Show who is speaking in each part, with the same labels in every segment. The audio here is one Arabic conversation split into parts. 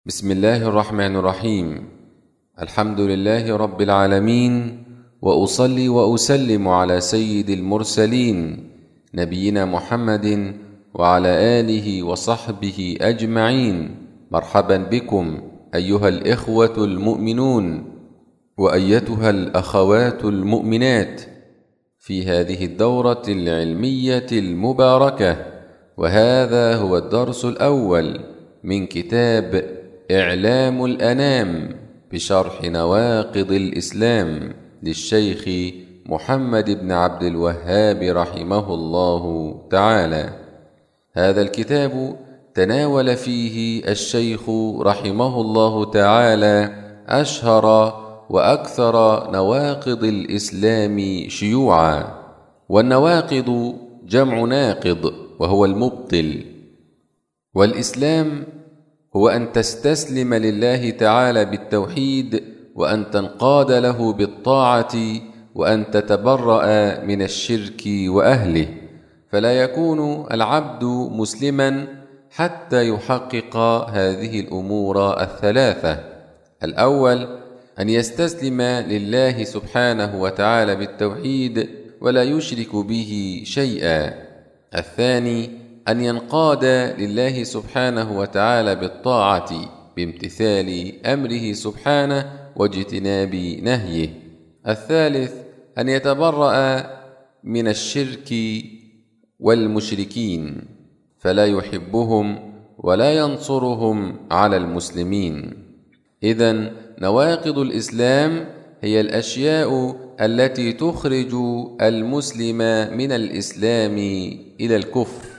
Speaker 1: بسم الله الرحمن الرحيم. الحمد لله رب العالمين، وأصلي وأسلم على سيد المرسلين نبينا محمد وعلى آله وصحبه أجمعين. مرحبا بكم أيها الإخوة المؤمنون وأيتها الأخوات المؤمنات في هذه الدورة العلمية المباركة، وهذا هو الدرس الأول من كتاب إعلام الأنام بشرح نواقض الإسلام للشيخ محمد بن عبد الوهاب رحمه الله تعالى. هذا الكتاب تناول فيه الشيخ رحمه الله تعالى أشهر وأكثر نواقض الإسلام شيوعا. والنواقض جمع ناقض وهو المبطل، والإسلام هو أن تستسلم لله تعالى بالتوحيد، وأن تنقاد له بالطاعة، وأن تتبرأ من الشرك وأهله، فلا يكون العبد مسلما حتى يحقق هذه الأمور الثلاثة. الأول أن يستسلم لله سبحانه وتعالى بالتوحيد ولا يشرك به شيئا. الثاني أن ينقاد لله سبحانه وتعالى بالطاعة بامتثال أمره سبحانه واجتناب نهيه. الثالث أن يتبرأ من الشرك والمشركين، فلا يحبهم ولا ينصرهم على المسلمين. إذن نواقض الإسلام هي الأشياء التي تخرج المسلم من الإسلام إلى الكفر.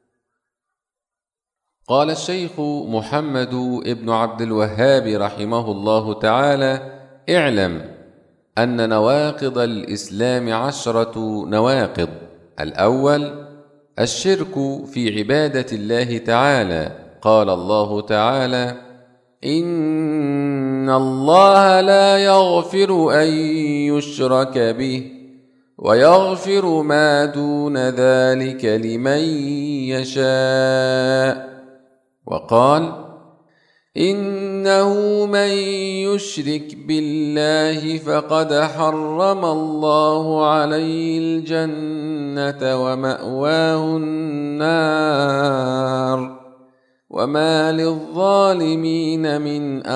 Speaker 1: قال الشيخ محمد بن عبد الوهاب رحمه الله تعالى: اعلم أن نواقض الإسلام 10 نواقض. الأول الشرك في عبادة الله تعالى. قال الله تعالى: إن الله لا يغفر أن يشرك به ويغفر ما دون ذلك لمن يشاء. وقال: إنه من يشرك بالله فقد حرم الله عليه الجنة ومأواه النار وما للظالمين من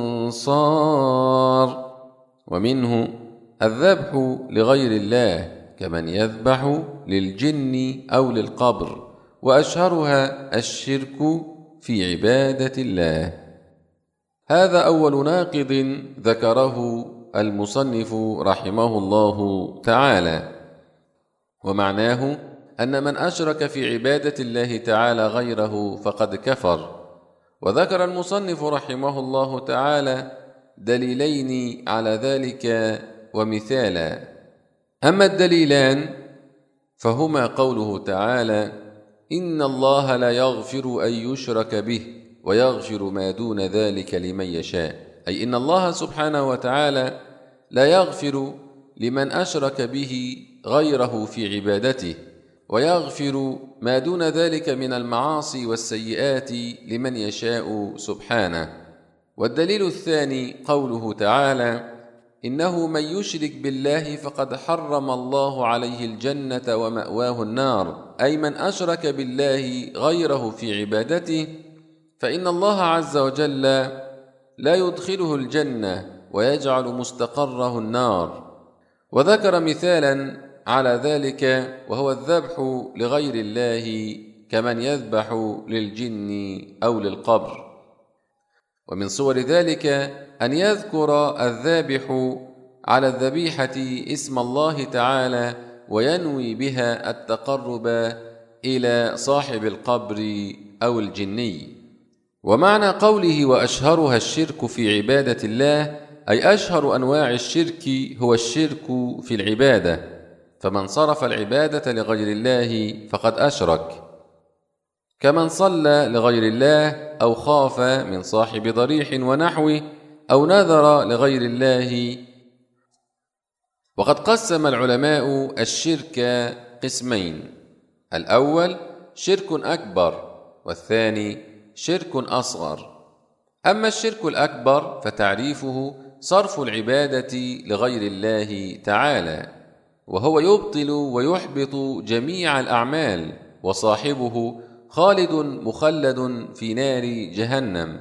Speaker 1: أنصار. ومنه الذبح لغير الله كمن يذبح للجن أو للقبر، وأشهرها الشرك في عبادة الله. هذا أول ناقض ذكره المصنف رحمه الله تعالى، ومعناه أن من أشرك في عبادة الله تعالى غيره فقد كفر. وذكر المصنف رحمه الله تعالى دليلين على ذلك ومثالا. أما الدليلان فهما قوله تعالى: إن الله لا يغفر أن يشرك به ويغفر ما دون ذلك لمن يشاء، أي إن الله سبحانه وتعالى لا يغفر لمن أشرك به غيره في عبادته، ويغفر ما دون ذلك من المعاصي والسيئات لمن يشاء سبحانه. والدليل الثاني قوله تعالى: إنه من يشرك بالله فقد حرم الله عليه الجنة ومأواه النار، أي من أشرك بالله غيره في عبادته فإن الله عز وجل لا يدخله الجنة ويجعل مستقره النار. وذكر مثالا على ذلك وهو الذبح لغير الله كمن يذبح للجن أو للقبر. ومن صور ذلك أن يذكر الذابح على الذبيحة اسم الله تعالى وينوي بها التقرب إلى صاحب القبر أو الجني. ومعنى قوله وأشهرها الشرك في عبادة الله، أي أشهر أنواع الشرك هو الشرك في العبادة، فمن صرف العبادة لغير الله فقد أشرك، كمن صلى لغير الله أو خاف من صاحب ضريح ونحوه أو نذر لغير الله. وقد قسم العلماء الشرك قسمين: الأول شرك أكبر، والثاني شرك أصغر. أما الشرك الأكبر فتعريفه صرف العبادة لغير الله تعالى، وهو يبطل ويحبط جميع الأعمال، وصاحبه خالد مخلد في نار جهنم.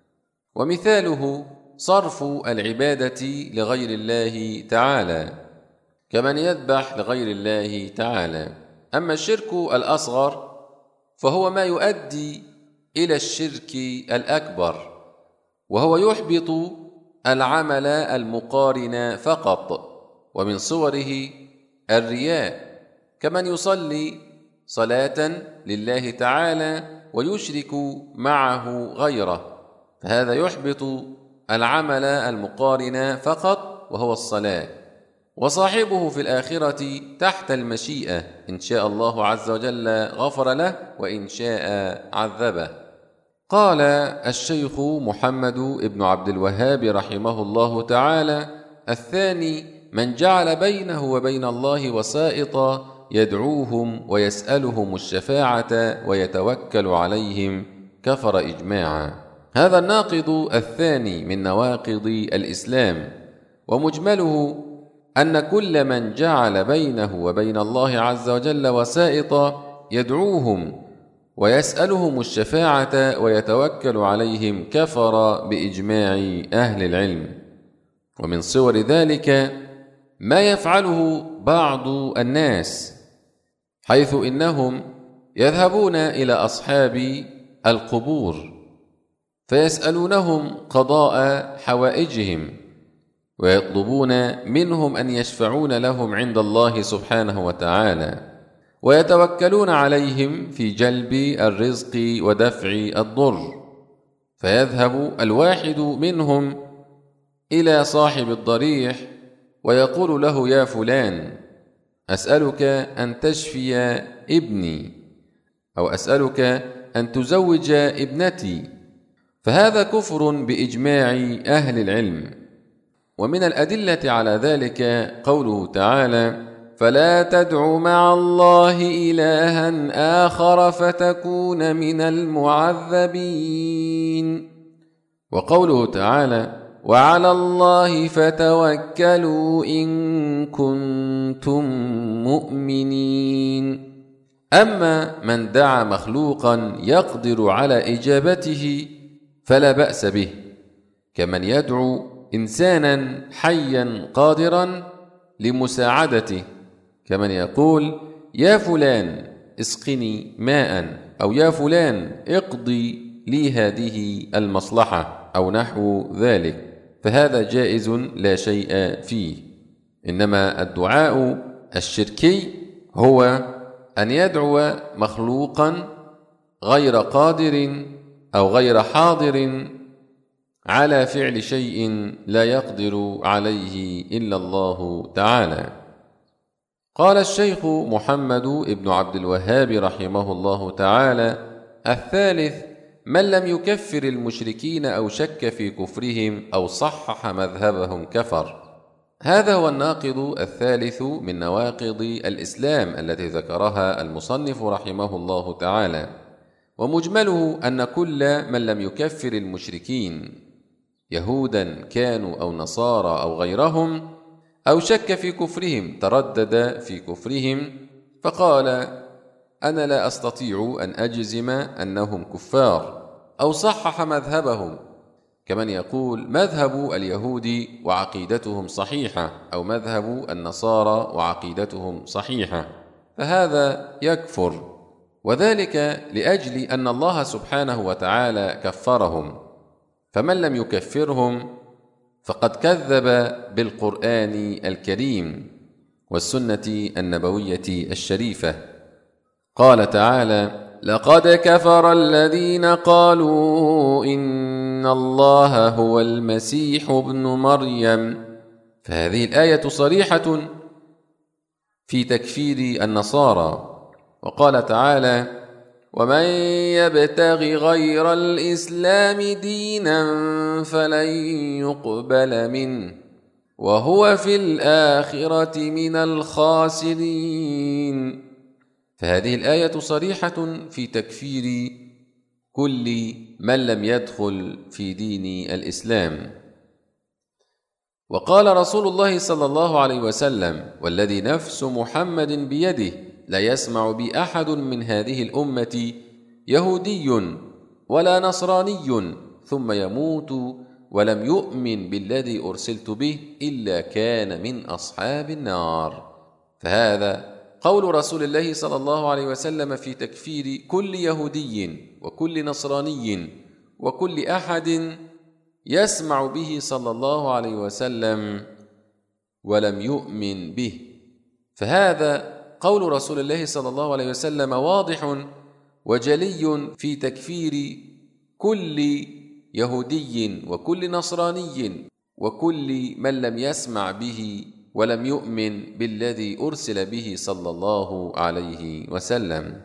Speaker 1: ومثاله صرف العبادة لغير الله تعالى كمن يذبح لغير الله تعالى. أما الشرك الأصغر فهو ما يؤدي إلى الشرك الأكبر، وهو يحبط العمل المقارن فقط، ومن صوره الرياء، كمن يصلي صلاة لله تعالى ويشرك معه غيره، فهذا يحبط العمل المقارن فقط وهو الصلاة، وصاحبه في الآخرة تحت المشيئة، إن شاء الله عز وجل غفر له وإن شاء عذبه. قال الشيخ محمد بن عبد الوهاب رحمه الله تعالى: الثاني من جعل بينه وبين الله وسائطا يدعوهم ويسألهم الشفاعة ويتوكل عليهم كفر إجماعا. هذا الناقض الثاني من نواقض الإسلام، ومجمله أن كل من جعل بينه وبين الله عز وجل وسائطا يدعوهم ويسألهم الشفاعة ويتوكل عليهم كفر بإجماع أهل العلم. ومن صور ذلك ما يفعله بعض الناس، حيث إنهم يذهبون إلى أصحاب القبور فيسألونهم قضاء حوائجهم، ويطلبون منهم أن يشفعون لهم عند الله سبحانه وتعالى، ويتوكلون عليهم في جلب الرزق ودفع الضر. فيذهب الواحد منهم إلى صاحب الضريح ويقول له: يا فلان، أسألك أن تشفي ابني، أو أسألك أن تزوج ابنتي. فهذا كفر بإجماع أهل العلم. ومن الأدلة على ذلك قوله تعالى: فلا تدع مع الله إلها آخر فتكون من المعذبين. وقوله تعالى: وعلى الله فتوكلوا إن كنتم مؤمنين. أما من دعا مخلوقا يقدر على إجابته فلا بأس به، كمن يدعو إنسانا حيا قادرا لمساعدته، كمن يقول: يا فلان اسقني ماء، أو يا فلان اقضي لي هذه المصلحة، أو نحو ذلك، فهذا جائز لا شيء فيه. إنما الدعاء الشركي هو أن يدعو مخلوقا غير قادر أو غير حاضر على فعل شيء لا يقدر عليه إلا الله تعالى. قال الشيخ محمد بن عبد الوهاب رحمه الله تعالى: الثالث من لم يكفر المشركين أو شك في كفرهم أو صحح مذهبهم كفر. هذا هو الناقض الثالث من نواقض الإسلام التي ذكرها المصنف رحمه الله تعالى، ومجمله أن كل من لم يكفر المشركين يهودا كانوا أو نصارى أو غيرهم، أو شك في كفرهم، تردد في كفرهم فقال: أنا لا أستطيع أن أجزم أنهم كفار، أو صحح مذهبهم، كمن يقول: مذهب اليهود وعقيدتهم صحيحة، أو مذهب النصارى وعقيدتهم صحيحة، فهذا يكفر، وذلك لأجل أن الله سبحانه وتعالى كفرهم. فمن لم يكفرهم فقد كذب بالقرآن الكريم والسنة النبوية الشريفة. قال تعالى: لقد كفر الذين قالوا إن الله هو المسيح ابن مريم. فهذه الآية صريحة في تكفير النصارى. وقال تعالى: ومن يبتغ غير الإسلام دينا فلن يقبل منه وهو في الآخرة من الخاسرين. فهذه الآية صريحة في تكفير كل من لم يدخل في دين الإسلام. وقال رسول الله صلى الله عليه وسلم: والذي نفس محمد بيده لا يسمع بي أحد من هذه الأمة يهودي ولا نصراني ثم يموت ولم يؤمن بالذي أرسلت به إلا كان من أصحاب النار. فهذا قول رسول الله صلى الله عليه وسلم في تكفير كل يهودي وكل نصراني وكل أحد يسمع به صلى الله عليه وسلم ولم يؤمن به. فهذا قول رسول الله صلى الله عليه وسلم واضح وجلي في تكفير كل يهودي وكل نصراني وكل من لم يسمع به ولم يؤمن بالذي أرسل به صلى الله عليه وسلم.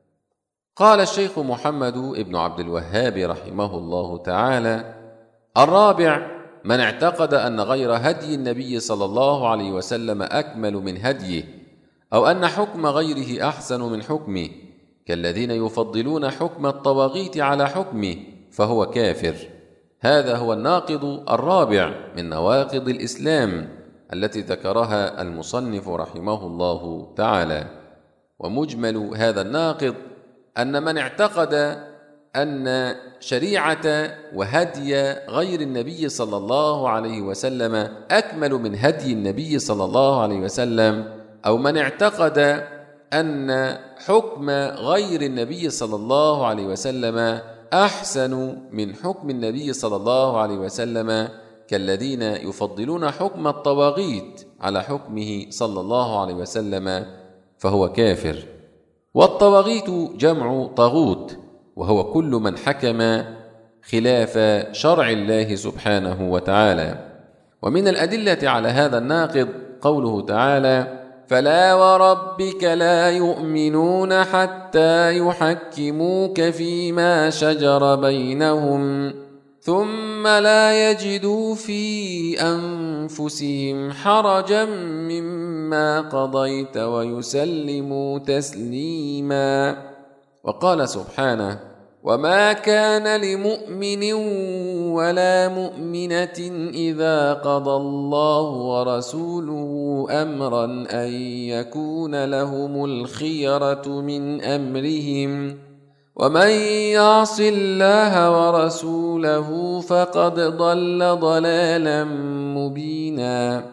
Speaker 1: قال الشيخ محمد بن عبد الوهاب رحمه الله تعالى: الرابع: من اعتقد أن غير هدي النبي صلى الله عليه وسلم أكمل من هديه، أو أن حكم غيره أحسن من حكمه، كالذين يفضلون حكم الطواغيت على حكمه، فهو كافر. هذا هو الناقض الرابع من نواقض الإسلام التي ذكرها المصنف رحمه الله تعالى. ومجمل هذا الناقض أن من اعتقد أن شريعة وهدي غير النبي صلى الله عليه وسلم أكمل من هدي النبي صلى الله عليه وسلم، أو من اعتقد أن حكم غير النبي صلى الله عليه وسلم أحسن من حكم النبي صلى الله عليه وسلم، كالذين يفضلون حكم الطواغيت على حكمه صلى الله عليه وسلم، فهو كافر. والطواغيت جمع طاغوت، وهو كل من حكم خلاف شرع الله سبحانه وتعالى. ومن الأدلة على هذا الناقض قوله تعالى: فلا وربك لا يؤمنون حتى يحكموك فيما شجر بينهم ثم لا يجدوا في أنفسهم حرجا مما قضيت ويسلموا تسليما. وقال سبحانه: وما كان لمؤمن ولا مؤمنة إذا قضى الله ورسوله أمرا أن يكون لهم الخيرة من أمرهم ومن يعص الله ورسوله فقد ضل ضلالا مبينا.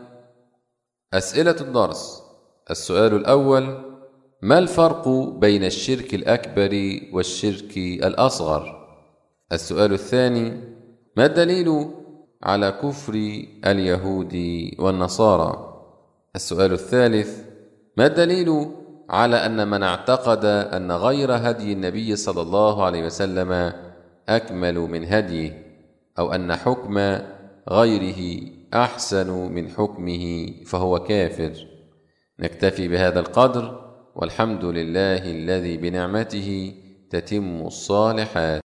Speaker 1: أسئلة الدرس. السؤال الأول: ما الفرق بين الشرك الأكبر والشرك الأصغر؟ السؤال الثاني: ما الدليل على كفر اليهود والنصارى؟ السؤال الثالث: ما الدليل على أن من اعتقد أن غير هدي النبي صلى الله عليه وسلم أكمل من هديه، أو أن حكم غيره أحسن من حكمه، فهو كافر؟ نكتفي بهذا القدر، والحمد لله الذي بنعمته تتم الصالحات.